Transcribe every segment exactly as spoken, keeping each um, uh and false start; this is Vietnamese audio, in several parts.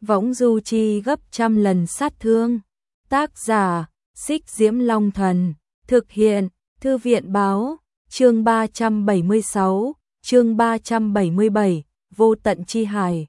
võng du chi gấp trăm lần sát thương. Tác giả, Xích Diễm Long Thần, thực hiện, Thư viện Báo, chương ba trăm bảy mươi sáu, chương ba trăm bảy mươi bảy, Vô Tận Chi Hải.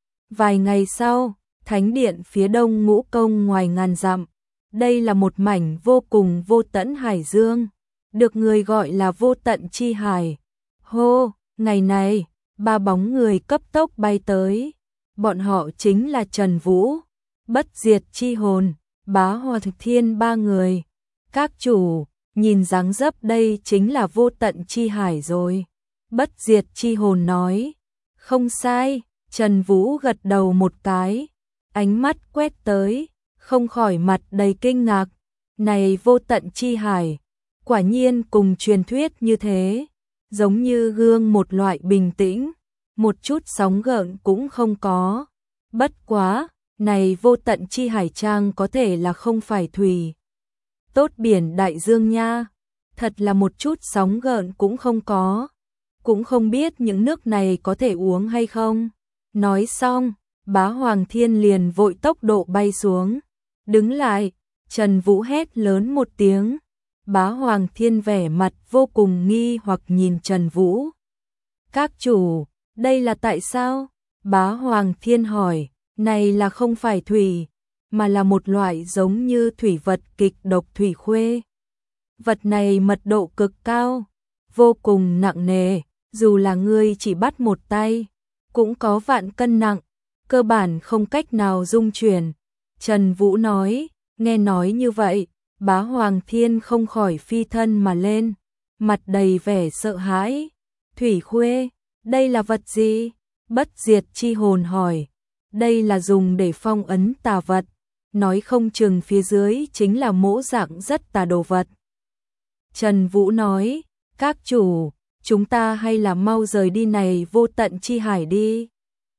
Vài ngày sau, thánh điện phía đông Ngũ Công ngoài ngàn dặm, đây là một mảnh vô cùng vô tận hải dương, được người gọi là Vô Tận Chi Hải. Hô, ngày này, ba bóng người cấp tốc bay tới, bọn họ chính là Trần Vũ, Bất Diệt Chi Hồn, Bá Hòa Thực Thiên ba người. Các chủ, nhìn dáng dấp đây chính là Vô Tận Chi Hải rồi. Bất Diệt Chi Hồn nói, không sai. Trần Vũ gật đầu một cái, ánh mắt quét tới, không khỏi mặt đầy kinh ngạc. Này Vô Tận Chi Hải, quả nhiên cùng truyền thuyết như thế, giống như gương một loại bình tĩnh, một chút sóng gợn cũng không có. Bất quá, này Vô Tận Chi Hải trang có thể là không phải thủy tốt biển đại dương nha, thật là một chút sóng gợn cũng không có, cũng không biết những nước này có thể uống hay không. Nói xong, Bá Hoàng Thiên liền vội tốc độ bay xuống, đứng lại. Trần Vũ hét lớn một tiếng. Bá Hoàng Thiên vẻ mặt vô cùng nghi hoặc nhìn Trần Vũ. Các chủ, đây là tại sao? Bá Hoàng Thiên hỏi, này là không phải thủy, mà là một loại giống như thủy vật kịch độc thủy khuê. Vật này mật độ cực cao, vô cùng nặng nề, dù là ngươi chỉ bắt một tay, cũng có vạn cân nặng, cơ bản không cách nào dung chuyển. Trần Vũ nói, nghe nói như vậy, Bá Hoàng Thiên không khỏi phi thân mà lên, mặt đầy vẻ sợ hãi. Thủy khuê, đây là vật gì? Bất Diệt Chi Hồn hỏi. Đây là dùng để phong ấn tà vật, nói không chừng phía dưới chính là mỗ dạng rất tà đồ vật. Trần Vũ nói, các chủ, chúng ta hay là mau rời đi này Vô Tận Chi Hải đi.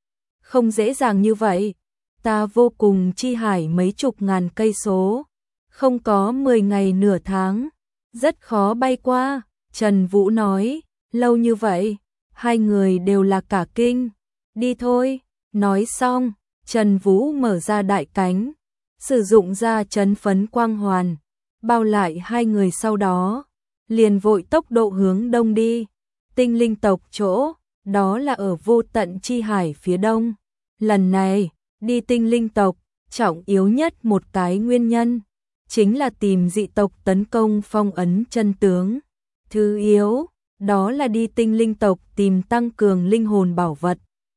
Không dễ dàng như vậy, ta vô cùng chi hải mấy chục ngàn cây số, không có mười ngày nửa tháng, rất khó bay qua. Trần Vũ nói, lâu như vậy, hai người đều là cả kinh. Đi thôi. Nói xong, Trần Vũ mở ra đại cánh, sử dụng ra trấn phấn quang hoàn, bao lại hai người, sau đó liền vội tốc độ hướng đông đi. Tinh linh tộc chỗ, đó là ở Vô Tận Chi Hải phía đông. Lần này, đi tinh linh tộc, trọng yếu nhất một cái nguyên nhân, chính là tìm dị tộc tấn công phong ấn chân tướng. Thứ yếu, đó là đi tinh linh tộc tìm tăng cường linh hồn bảo vật,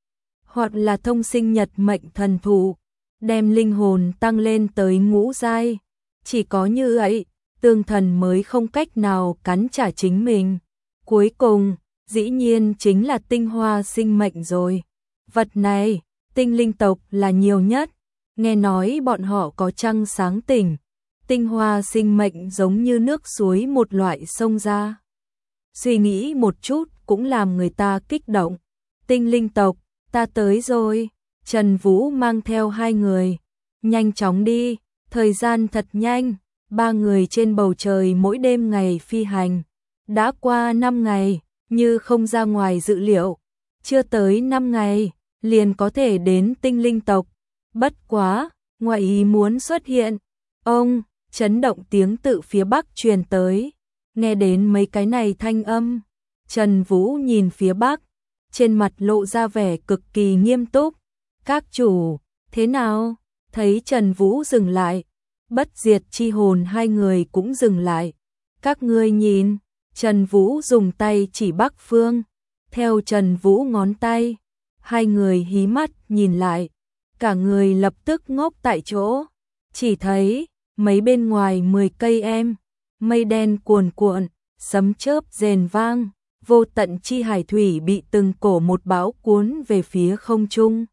hoặc là thông sinh nhật mệnh thần thụ, đem linh hồn tăng lên tới ngũ giai. Chỉ có như vậy, tương thần mới không cách nào cắn trả chính mình. Cuối cùng, dĩ nhiên chính là tinh hoa sinh mệnh rồi. Vật này, tinh linh tộc là nhiều nhất, nghe nói bọn họ có trăng sáng tỉnh. Tinh hoa sinh mệnh giống như nước suối một loại sông ra. Suy nghĩ một chút cũng làm người ta kích động. Tinh linh tộc, ta tới rồi. Trần Vũ mang theo hai người, nhanh chóng đi, thời gian thật nhanh. Ba người trên bầu trời mỗi đêm ngày phi hành. Đã qua năm ngày, như không ra ngoài dự liệu, chưa tới năm ngày, liền có thể đến tinh linh tộc. Bất quá, ngoại ý muốn xuất hiện. Ông, chấn động tiếng tự phía bắc truyền tới. Nghe đến mấy cái này thanh âm, Trần Vũ nhìn phía bắc, trên mặt lộ ra vẻ cực kỳ nghiêm túc. Các chủ, thế nào? Thấy Trần Vũ dừng lại, Bất Diệt Chi Hồn hai người cũng dừng lại. Các ngươi nhìn, Trần Vũ dùng tay chỉ bắc phương. Theo Trần Vũ ngón tay, hai người hí mắt nhìn lại, cả người lập tức ngốc tại chỗ. Chỉ thấy, mấy bên ngoài mười cây em, mây đen cuồn cuộn, sấm chớp rền vang, Vô Tận Chi Hải thủy bị từng cổ một bão cuốn về phía không trung.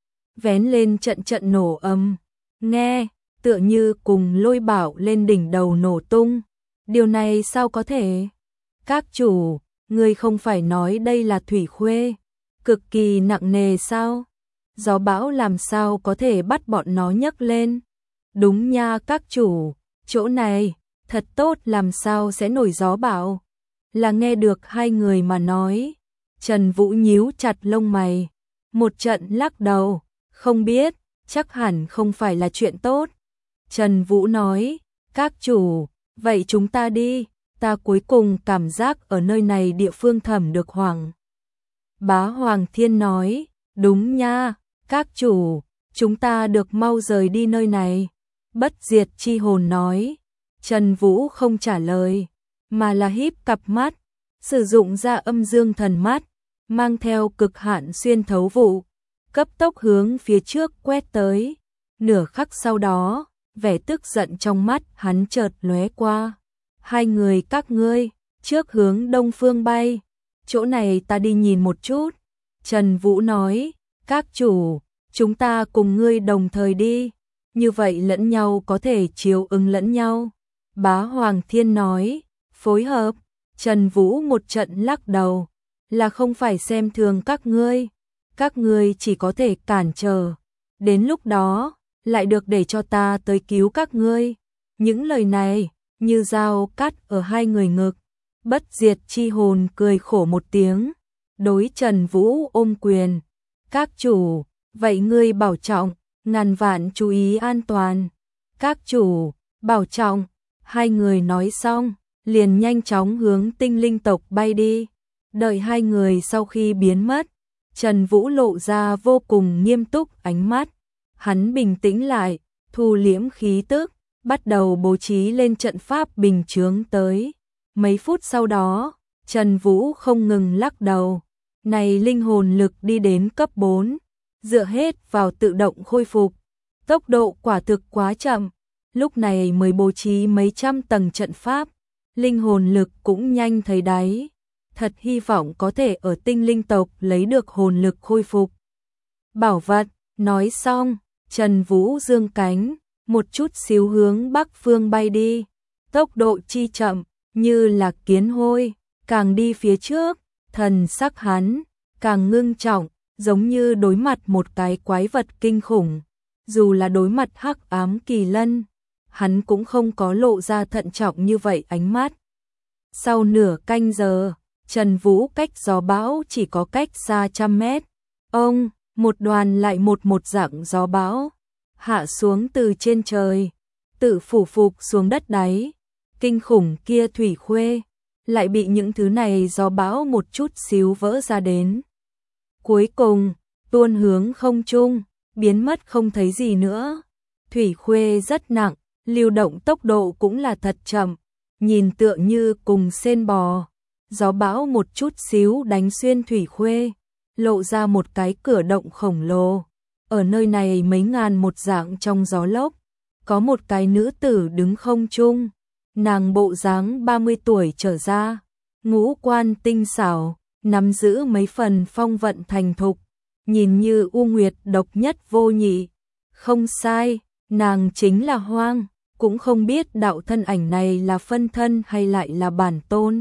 Vén lên trận trận nổ âm, nghe, tựa như cùng lôi bão lên đỉnh đầu nổ tung. Điều này sao có thể? Các chủ, người không phải nói đây là thủy khuê, cực kỳ nặng nề sao? Gió bão làm sao có thể bắt bọn nó nhấc lên? Đúng nha các chủ, chỗ này, thật tốt, làm sao sẽ nổi gió bão? Là nghe được hai người mà nói. Trần Vũ nhíu chặt lông mày, một trận lắc đầu, không biết. chắc hẳn không phải là chuyện tốt. Trần Vũ nói, các chủ, vậy chúng ta đi, ta cuối cùng cảm giác ở nơi này địa phương thẩm được Hoàng. Bá Hoàng Thiên nói, đúng nha, các chủ, chúng ta được mau rời đi nơi này. Bất diệt chi hồn nói, Trần Vũ không trả lời, mà là híp cặp mắt, sử dụng ra âm dương thần mắt, mang theo cực hạn xuyên thấu vụ, cấp tốc hướng phía trước quét tới. Nửa khắc sau đó, vẻ tức giận trong mắt hắn chợt lóe qua. Hai người các ngươi, trước hướng đông phương bay, chỗ này ta đi nhìn một chút. Trần Vũ nói, các chủ, chúng ta cùng ngươi đồng thời đi, như vậy lẫn nhau có thể chiếu ứng lẫn nhau. Bá Hoàng Thiên nói, phối hợp. Trần Vũ một trận lắc đầu, là không phải xem thường các ngươi, các ngươi chỉ có thể cản trở, đến lúc đó, lại được để cho ta tới cứu các ngươi. Những lời này, như dao cắt ở hai người ngực. Bất diệt chi hồn cười khổ một tiếng, đối Trần Vũ ôm quyền. Các chủ, vậy ngươi bảo trọng, ngàn vạn chú ý an toàn. Các chủ, bảo trọng. Hai người nói xong, liền nhanh chóng hướng tinh linh tộc bay đi. Đợi hai người sau khi biến mất, Trần Vũ lộ ra vô cùng nghiêm túc ánh mắt. Hắn bình tĩnh lại, thu liễm khí tức, bắt đầu bố trí lên trận pháp bình chướng tới. Mấy phút sau đó, Trần Vũ không ngừng lắc đầu. Này linh hồn lực đi đến cấp bốn, dựa hết vào tự động khôi phục. Tốc độ quả thực quá chậm, lúc này mới bố trí mấy trăm tầng trận pháp, linh hồn lực cũng nhanh thấy đáy. Thật hy vọng có thể ở tinh linh tộc lấy được hồn lực khôi phục. Bảo vật, nói xong, Trần Vũ dương cánh, một chút xíu hướng bắc phương bay đi. Tốc độ chi chậm, như là kiến hôi, càng đi phía trước, thần sắc hắn càng ngưng trọng, giống như đối mặt một cái quái vật kinh khủng. Dù là đối mặt hắc ám kỳ lân, hắn cũng không có lộ ra thận trọng như vậy ánh mắt. Sau nửa canh giờ, Trần Vũ cách gió bão chỉ có cách xa trăm mét. Ông, một đoàn lại một một dạng gió bão, hạ xuống từ trên trời, tự phủ phục xuống đất đáy. Kinh khủng kia thủy khuê, lại bị những thứ này gió bão một chút xíu vỡ ra đến. Cuối cùng, tuôn hướng không trung, biến mất không thấy gì nữa. Thủy khuê rất nặng, lưu động tốc độ cũng là thật chậm, nhìn tựa như cùng sên bò. Gió bão một chút xíu đánh xuyên thủy khuê, lộ ra một cái cửa động khổng lồ. Ở nơi này mấy ngàn một dạng trong gió lốc, có một cái nữ tử đứng không trung. Nàng bộ dáng ba mươi tuổi trở ra, ngũ quan tinh xảo, nắm giữ mấy phần phong vận thành thục, nhìn như u nguyệt độc nhất vô nhị. Không sai, nàng chính là Hoang, cũng không biết đạo thân ảnh này là phân thân hay lại là bản tôn.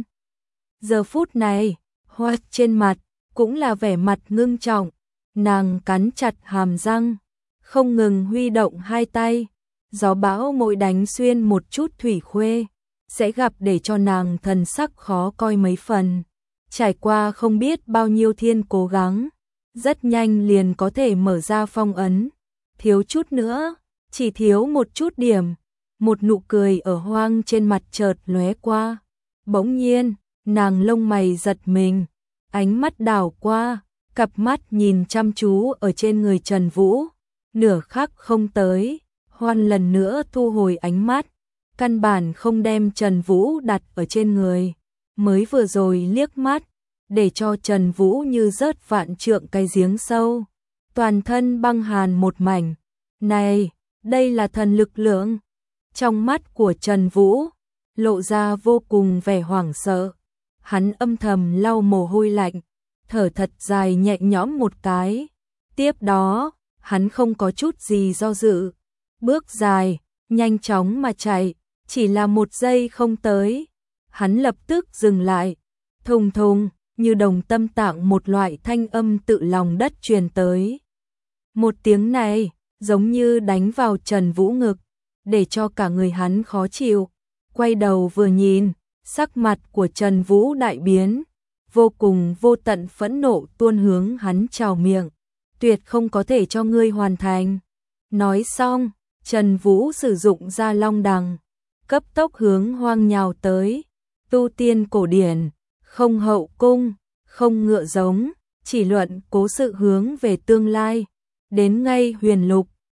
Giờ phút này, Hoa trên mặt cũng là vẻ mặt ngưng trọng, nàng cắn chặt hàm răng, không ngừng huy động hai tay. Gió bão mỗi đánh xuyên một chút thủy khuê, sẽ gặp để cho nàng thần sắc khó coi mấy phần. Trải qua không biết bao nhiêu thiên cố gắng, rất nhanh liền có thể mở ra phong ấn. Thiếu chút nữa, chỉ thiếu một chút điểm. Một nụ cười ở Hoang trên mặt chợt lóe qua. Bỗng nhiên, nàng lông mày giật mình, ánh mắt đảo qua, cặp mắt nhìn chăm chú ở trên người Trần Vũ. Nửa khắc không tới, Hoan lần nữa thu hồi ánh mắt, căn bản không đem Trần Vũ đặt ở trên người. Mới vừa rồi liếc mắt, để cho Trần Vũ như rớt vạn trượng cái giếng sâu, toàn thân băng hàn một mảnh. Này, đây là thần lực lượng. Trong mắt của Trần Vũ lộ ra vô cùng vẻ hoảng sợ. Hắn âm thầm lau mồ hôi lạnh, thở thật dài nhẹ nhõm một cái. Tiếp đó, hắn không có chút gì do dự, bước dài, nhanh chóng mà chạy, chỉ là một giây không tới, hắn lập tức dừng lại. Thùng thùng, như đồng tâm tạng một loại thanh âm tự lòng đất truyền tới. Một tiếng này, giống như đánh vào Trần Vũ ngực, để cho cả người hắn khó chịu. Quay đầu vừa nhìn, sắc mặt của Trần Vũ đại biến, vô cùng vô tận phẫn nộ tuôn hướng hắn trào miệng. Tuyệt không có thể cho ngươi hoàn thành. Nói xong, Trần Vũ sử dụng ra long đằng, cấp tốc hướng hoang nhào tới. Tu tiên cổ điển, không hậu cung, không ngựa giống, chỉ luận cố sự hướng về tương lai. Đến ngay huyền lục,